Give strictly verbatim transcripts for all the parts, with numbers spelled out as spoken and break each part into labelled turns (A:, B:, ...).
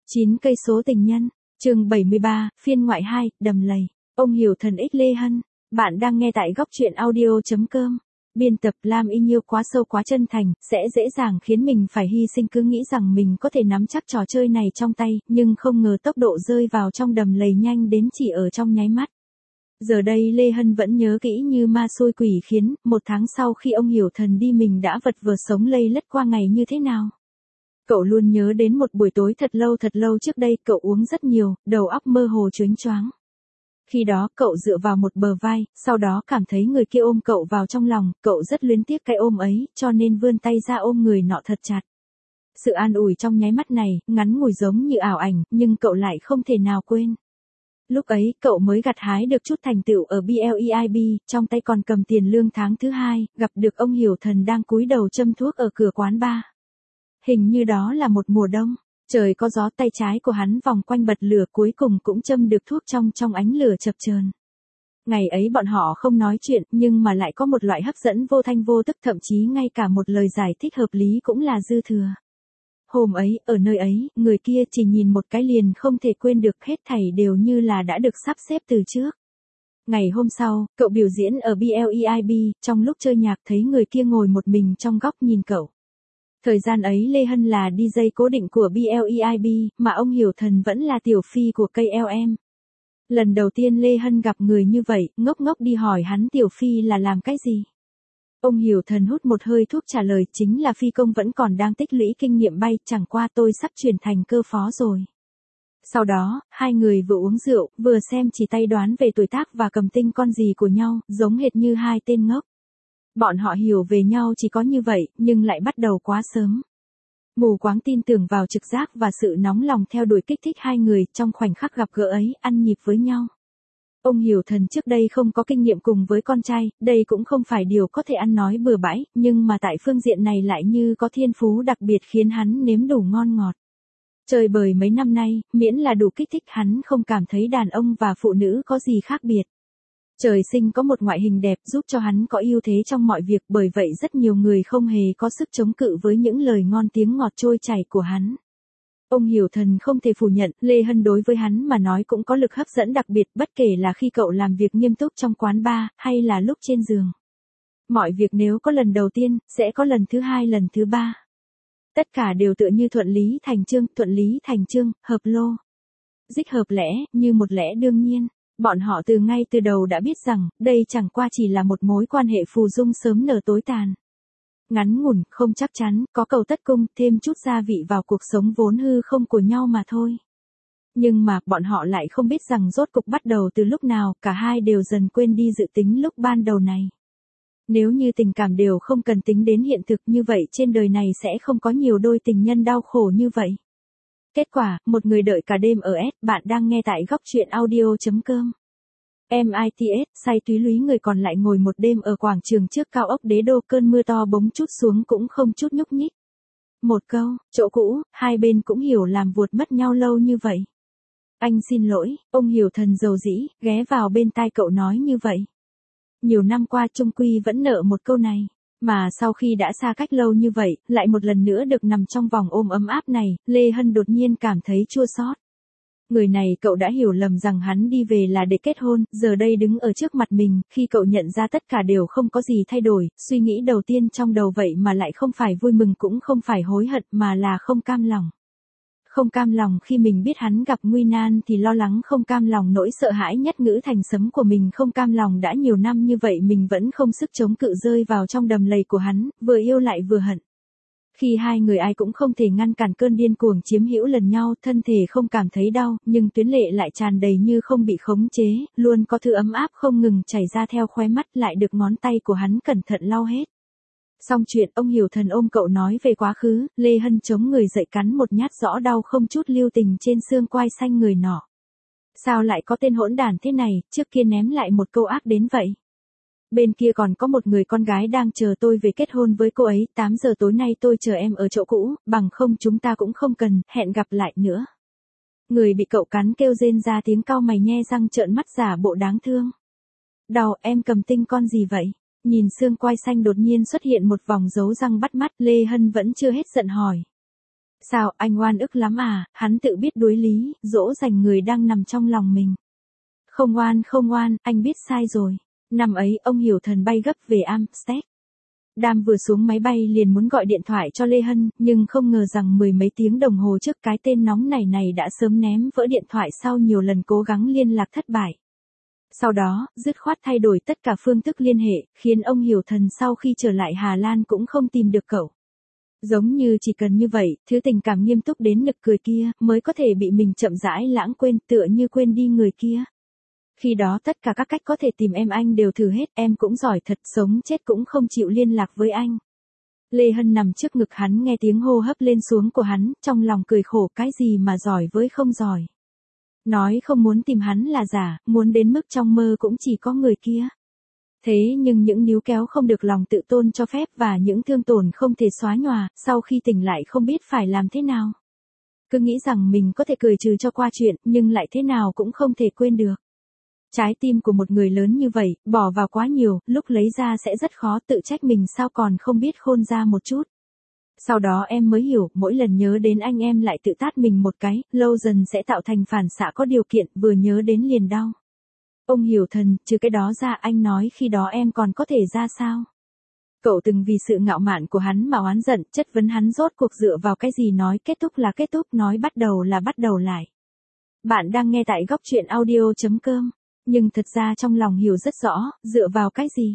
A: chín cây số tình nhân, chương bảy mươi ba, phiên ngoại hai, đầm lầy. Ông hiểu thần ích Lê Hân. Bạn đang nghe tại góc truyện audio chấm com. Biên tập Lam Y Nhiêu quá sâu quá chân thành, sẽ dễ dàng khiến mình phải hy sinh, cứ nghĩ rằng mình có thể nắm chắc trò chơi này trong tay, nhưng không ngờ tốc độ rơi vào trong đầm lầy nhanh đến chỉ ở trong nháy mắt. Giờ đây Lê Hân vẫn nhớ kỹ như ma xui quỷ khiến, một tháng sau khi ông hiểu thần đi mình đã vật vờ sống lây lất qua ngày như thế nào. Cậu luôn nhớ đến một buổi tối thật lâu thật lâu trước đây, cậu uống rất nhiều, đầu óc mơ hồ chớnh choáng. Khi đó cậu dựa vào một bờ vai, sau đó cảm thấy người kia ôm cậu vào trong lòng, cậu rất luyến tiếc cái ôm ấy, cho nên vươn tay ra ôm người nọ thật chặt. Sự an ủi trong nháy mắt này, ngắn ngủi giống như ảo ảnh, nhưng cậu lại không thể nào quên. Lúc ấy, cậu mới gặt hái được chút thành tựu ở bê lờ e i bê, trong tay còn cầm tiền lương tháng thứ hai, gặp được ông hiểu thần đang cúi đầu châm thuốc ở cửa quán bar. Hình như đó là một mùa đông, trời có gió, tay trái của hắn vòng quanh bật lửa, cuối cùng cũng châm được thuốc trong trong ánh lửa chập chờn. Ngày ấy bọn họ không nói chuyện, nhưng mà lại có một loại hấp dẫn vô thanh vô tức, thậm chí ngay cả một lời giải thích hợp lý cũng là dư thừa. Hôm ấy, ở nơi ấy, người kia chỉ nhìn một cái liền không thể quên được, hết thảy đều như là đã được sắp xếp từ trước. Ngày hôm sau, cậu biểu diễn ở bê lờ e i bê, trong lúc chơi nhạc thấy người kia ngồi một mình trong góc nhìn cậu. Thời gian ấy Lê Hân là đi jây cố định của bê lờ e i bê, mà ông hiểu thần vẫn là tiểu phi của ca lờ em. Lần đầu tiên Lê Hân gặp người như vậy, ngốc ngốc đi hỏi hắn tiểu phi là làm cái gì. Ông hiểu thần hút một hơi thuốc trả lời, chính là phi công, vẫn còn đang tích lũy kinh nghiệm bay, chẳng qua tôi sắp chuyển thành cơ phó rồi. Sau đó, hai người vừa uống rượu, vừa xem chỉ tay đoán về tuổi tác và cầm tinh con gì của nhau, giống hệt như hai tên ngốc. Bọn họ hiểu về nhau chỉ có như vậy, nhưng lại bắt đầu quá sớm. Mù quáng tin tưởng vào trực giác và sự nóng lòng theo đuổi kích thích hai người, trong khoảnh khắc gặp gỡ ấy, ăn nhịp với nhau. Ông hiểu thần trước đây không có kinh nghiệm cùng với con trai, đây cũng không phải điều có thể ăn nói bừa bãi, nhưng mà tại phương diện này lại như có thiên phú đặc biệt khiến hắn nếm đủ ngon ngọt. Chơi bời mấy năm nay, miễn là đủ kích thích hắn không cảm thấy đàn ông và phụ nữ có gì khác biệt. Trời sinh có một ngoại hình đẹp giúp cho hắn có ưu thế trong mọi việc, bởi vậy rất nhiều người không hề có sức chống cự với những lời ngon tiếng ngọt trôi chảy của hắn. Ông hiểu thần không thể phủ nhận, Lê Hân đối với hắn mà nói cũng có lực hấp dẫn đặc biệt, bất kể là khi cậu làm việc nghiêm túc trong quán bar, hay là lúc trên giường. Mọi việc nếu có lần đầu tiên, sẽ có lần thứ hai, lần thứ ba. Tất cả đều tựa như thuận lý thành chương, thuận lý thành chương, hợp lô. Dích hợp lẽ, như một lẽ đương nhiên. Bọn họ từ ngay từ đầu đã biết rằng, đây chẳng qua chỉ là một mối quan hệ phù dung sớm nở tối tàn. Ngắn ngủn, không chắc chắn, có cầu tất cung, thêm chút gia vị vào cuộc sống vốn hư không của nhau mà thôi. Nhưng mà, bọn họ lại không biết rằng rốt cục bắt đầu từ lúc nào, cả hai đều dần quên đi dự tính lúc ban đầu này. Nếu như tình cảm đều không cần tính đến hiện thực như vậy, trên đời này sẽ không có nhiều đôi tình nhân đau khổ như vậy. Kết quả, một người đợi cả đêm ở S, bạn đang nghe tại góc truyện audio chấm com. em i tê ét, say túy lúy, người còn lại ngồi một đêm ở quảng trường trước cao ốc Đế Đô, cơn mưa to bỗng chút xuống cũng không chút nhúc nhích. Một câu, chỗ cũ, hai bên cũng hiểu làm vuột mất nhau lâu như vậy. Anh xin lỗi, ông hiểu thần dầu dĩ, ghé vào bên tai cậu nói như vậy. Nhiều năm qua chung quy vẫn nợ một câu này. Mà sau khi đã xa cách lâu như vậy, lại một lần nữa được nằm trong vòng ôm ấm áp này, Lê Hân đột nhiên cảm thấy chua xót. Người này cậu đã hiểu lầm rằng hắn đi về là để kết hôn, giờ đây đứng ở trước mặt mình, khi cậu nhận ra tất cả đều không có gì thay đổi, suy nghĩ đầu tiên trong đầu vậy mà lại không phải vui mừng cũng không phải hối hận mà là không cam lòng. Không cam lòng khi mình biết hắn gặp nguy nan thì lo lắng, không cam lòng nỗi sợ hãi nhất ngữ thành sấm của mình, không cam lòng đã nhiều năm như vậy mình vẫn không sức chống cự rơi vào trong đầm lầy của hắn, vừa yêu lại vừa hận. Khi hai người ai cũng không thể ngăn cản cơn điên cuồng chiếm hữu lần nhau, thân thể không cảm thấy đau, nhưng tuyến lệ lại tràn đầy như không bị khống chế, luôn có thứ ấm áp không ngừng chảy ra theo khóe mắt, lại được ngón tay của hắn cẩn thận lau hết. Xong chuyện, ông hiểu thần ôm cậu nói về quá khứ, Lê Hân chống người dậy cắn một nhát rõ đau không chút lưu tình trên xương quai xanh người nọ. Sao lại có tên hỗn đản thế này, trước kia ném lại một câu ác đến vậy. Bên kia còn có một người con gái đang chờ tôi về kết hôn với cô ấy, tám giờ tối nay tôi chờ em ở chỗ cũ, bằng không chúng ta cũng không cần, hẹn gặp lại nữa. Người bị cậu cắn kêu rên ra tiếng, cau mày nhe răng trợn mắt giả bộ đáng thương. Đau, em cầm tinh con gì vậy? Nhìn xương quai xanh đột nhiên xuất hiện một vòng dấu răng bắt mắt, Lê Hân vẫn chưa hết giận hỏi. Sao, anh oan ức lắm à, hắn tự biết đối lý, dỗ dành người đang nằm trong lòng mình. Không oan không oan, anh biết sai rồi. Năm ấy, ông Hiểu Thần bay gấp về Amsterdam. Đam vừa xuống máy bay liền muốn gọi điện thoại cho Lê Hân, nhưng không ngờ rằng mười mấy tiếng đồng hồ trước cái tên nóng này này đã sớm ném vỡ điện thoại sau nhiều lần cố gắng liên lạc thất bại. Sau đó, dứt khoát thay đổi tất cả phương thức liên hệ, khiến ông Hiểu Thần sau khi trở lại Hà Lan cũng không tìm được cậu. Giống như chỉ cần như vậy, thứ tình cảm nghiêm túc đến nực cười kia, mới có thể bị mình chậm rãi lãng quên, tựa như quên đi người kia. Khi đó tất cả các cách có thể tìm em anh đều thử hết, em cũng giỏi thật, sống chết cũng không chịu liên lạc với anh. Lê Hân nằm trước ngực hắn nghe tiếng hô hấp lên xuống của hắn, trong lòng cười khổ cái gì mà giỏi với không giỏi. Nói không muốn tìm hắn là giả, muốn đến mức trong mơ cũng chỉ có người kia. Thế nhưng những níu kéo không được lòng tự tôn cho phép và những thương tổn không thể xóa nhòa, sau khi tỉnh lại không biết phải làm thế nào. Cứ nghĩ rằng mình có thể cười trừ cho qua chuyện, nhưng lại thế nào cũng không thể quên được. Trái tim của một người lớn như vậy, bỏ vào quá nhiều, lúc lấy ra sẽ rất khó, tự trách mình sao còn không biết khôn ra một chút. Sau đó em mới hiểu, mỗi lần nhớ đến anh em lại tự tát mình một cái, lâu dần sẽ tạo thành phản xạ có điều kiện, vừa nhớ đến liền đau. Ông Hiểu Thần, trừ cái đó ra anh nói khi đó em còn có thể ra sao? Cậu từng vì sự ngạo mạn của hắn mà oán giận, chất vấn hắn rốt cuộc dựa vào cái gì nói kết thúc là kết thúc, nói bắt đầu là bắt đầu lại. Bạn đang nghe tại góc truyện audio chấm com. Nhưng thật ra trong lòng hiểu rất rõ, dựa vào cái gì?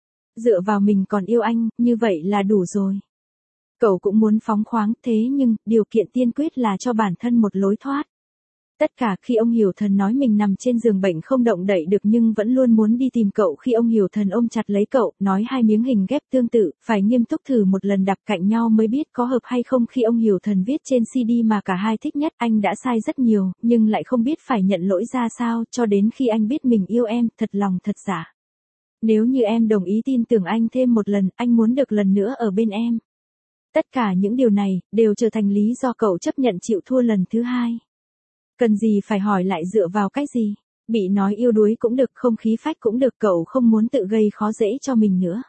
A: Dựa vào mình còn yêu anh, như vậy là đủ rồi. Cậu cũng muốn phóng khoáng, thế nhưng, điều kiện tiên quyết là cho bản thân một lối thoát. Tất cả khi ông Hiểu Thần nói mình nằm trên giường bệnh không động đậy được nhưng vẫn luôn muốn đi tìm cậu, khi ông Hiểu Thần ôm chặt lấy cậu, nói hai miếng hình ghép tương tự, phải nghiêm túc thử một lần đặt cạnh nhau mới biết có hợp hay không. Khi ông Hiểu Thần viết trên xê đê mà cả hai thích nhất, anh đã sai rất nhiều, nhưng lại không biết phải nhận lỗi ra sao, cho đến khi anh biết mình yêu em, thật lòng thật giả. Nếu như em đồng ý tin tưởng anh thêm một lần, anh muốn được lần nữa ở bên em. Tất cả những điều này, đều trở thành lý do cậu chấp nhận chịu thua lần thứ hai. Cần gì phải hỏi lại dựa vào cái gì? Bị nói yêu đuối cũng được, không khí phách cũng được, cậu không muốn tự gây khó dễ cho mình nữa.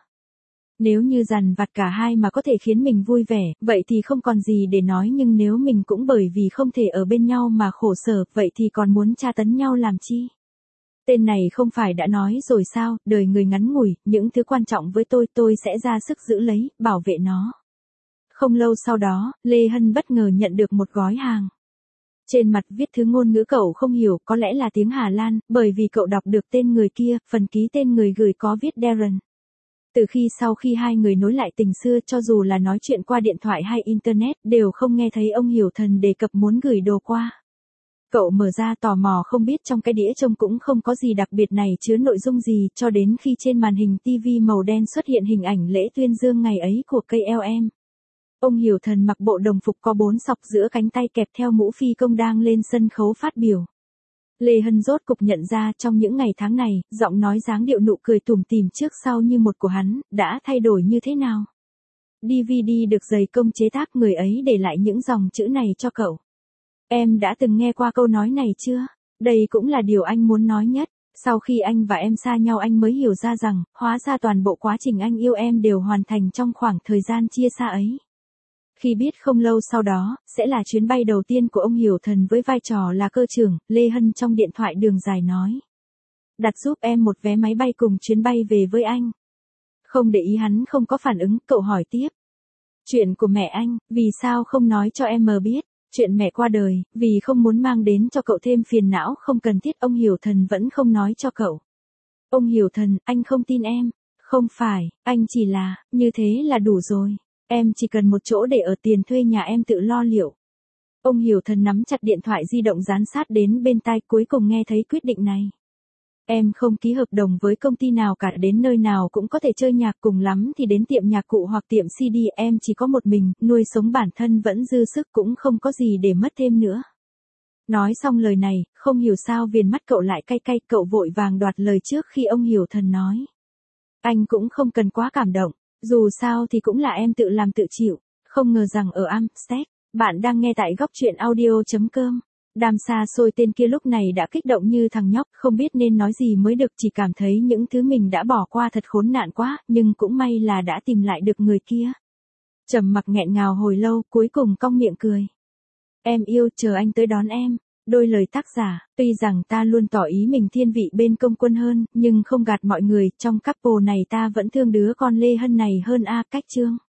A: Nếu như dằn vặt cả hai mà có thể khiến mình vui vẻ, vậy thì không còn gì để nói, nhưng nếu mình cũng bởi vì không thể ở bên nhau mà khổ sở, vậy thì còn muốn tra tấn nhau làm chi? Tên này không phải đã nói rồi sao, đời người ngắn ngủi, những thứ quan trọng với tôi, tôi sẽ ra sức giữ lấy, bảo vệ nó. Không lâu sau đó, Lê Hân bất ngờ nhận được một gói hàng. Trên mặt viết thứ ngôn ngữ cậu không hiểu, có lẽ là tiếng Hà Lan, bởi vì cậu đọc được tên người kia, phần ký tên người gửi có viết Darren. Từ khi sau khi hai người nối lại tình xưa, cho dù là nói chuyện qua điện thoại hay Internet, đều không nghe thấy ông Hiểu Thần đề cập muốn gửi đồ qua. Cậu mở ra tò mò không biết trong cái đĩa trông cũng không có gì đặc biệt này chứa nội dung gì, cho đến khi trên màn hình ti vi màu đen xuất hiện hình ảnh lễ tuyên dương ngày ấy của ca lờ em. Ông Hiểu Thần mặc bộ đồng phục có bốn sọc giữa cánh tay kẹp theo mũ phi công đang lên sân khấu phát biểu. Lê Hân rốt cục nhận ra trong những ngày tháng này, giọng nói dáng điệu nụ cười tủm tỉm trước sau như một của hắn, đã thay đổi như thế nào. đê vê đê được dày công chế tác, người ấy để lại những dòng chữ này cho cậu. Em đã từng nghe qua câu nói này chưa? Đây cũng là điều anh muốn nói nhất. Sau khi anh và em xa nhau anh mới hiểu ra rằng, hóa ra toàn bộ quá trình anh yêu em đều hoàn thành trong khoảng thời gian chia xa ấy. Khi biết không lâu sau đó, sẽ là chuyến bay đầu tiên của ông Hiểu Thần với vai trò là cơ trưởng, Lê Hân trong điện thoại đường dài nói. Đặt giúp em một vé máy bay cùng chuyến bay về với anh. Không để ý hắn không có phản ứng, cậu hỏi tiếp. Chuyện của mẹ anh, vì sao không nói cho em mờ biết? Chuyện mẹ qua đời, vì không muốn mang đến cho cậu thêm phiền não không cần thiết, ông Hiểu Thần vẫn không nói cho cậu. Ông Hiểu Thần, anh không tin em. Không phải, anh chỉ là, như thế là đủ rồi. Em chỉ cần một chỗ để ở, tiền thuê nhà em tự lo liệu. Ông Hiểu Thần nắm chặt điện thoại di động dán sát đến bên tai, cuối cùng nghe thấy quyết định này. Em không ký hợp đồng với công ty nào cả, đến nơi nào cũng có thể chơi nhạc, cùng lắm thì đến tiệm nhạc cụ hoặc tiệm xê đê, em chỉ có một mình, nuôi sống bản thân vẫn dư sức, cũng không có gì để mất thêm nữa. Nói xong lời này, không hiểu sao viền mắt cậu lại cay cay, cậu vội vàng đoạt lời trước khi ông Hiểu Thần nói. Anh cũng không cần quá cảm động, dù sao thì cũng là em tự làm tự chịu, không ngờ rằng ở Amsterdam, bạn đang nghe tại góc truyện audio chấm com. Đam xa xôi tên kia lúc này đã kích động như thằng nhóc, không biết nên nói gì mới được, chỉ cảm thấy những thứ mình đã bỏ qua thật khốn nạn quá, nhưng cũng may là đã tìm lại được người kia. Trầm mặc nghẹn ngào hồi lâu, cuối cùng cong miệng cười. Em yêu, chờ anh tới đón em. Đôi lời tác giả, tuy rằng ta luôn tỏ ý mình thiên vị bên Công Quân hơn, nhưng không gạt mọi người, trong couple này ta vẫn thương đứa con Lê Hân này hơn a. Cách chương.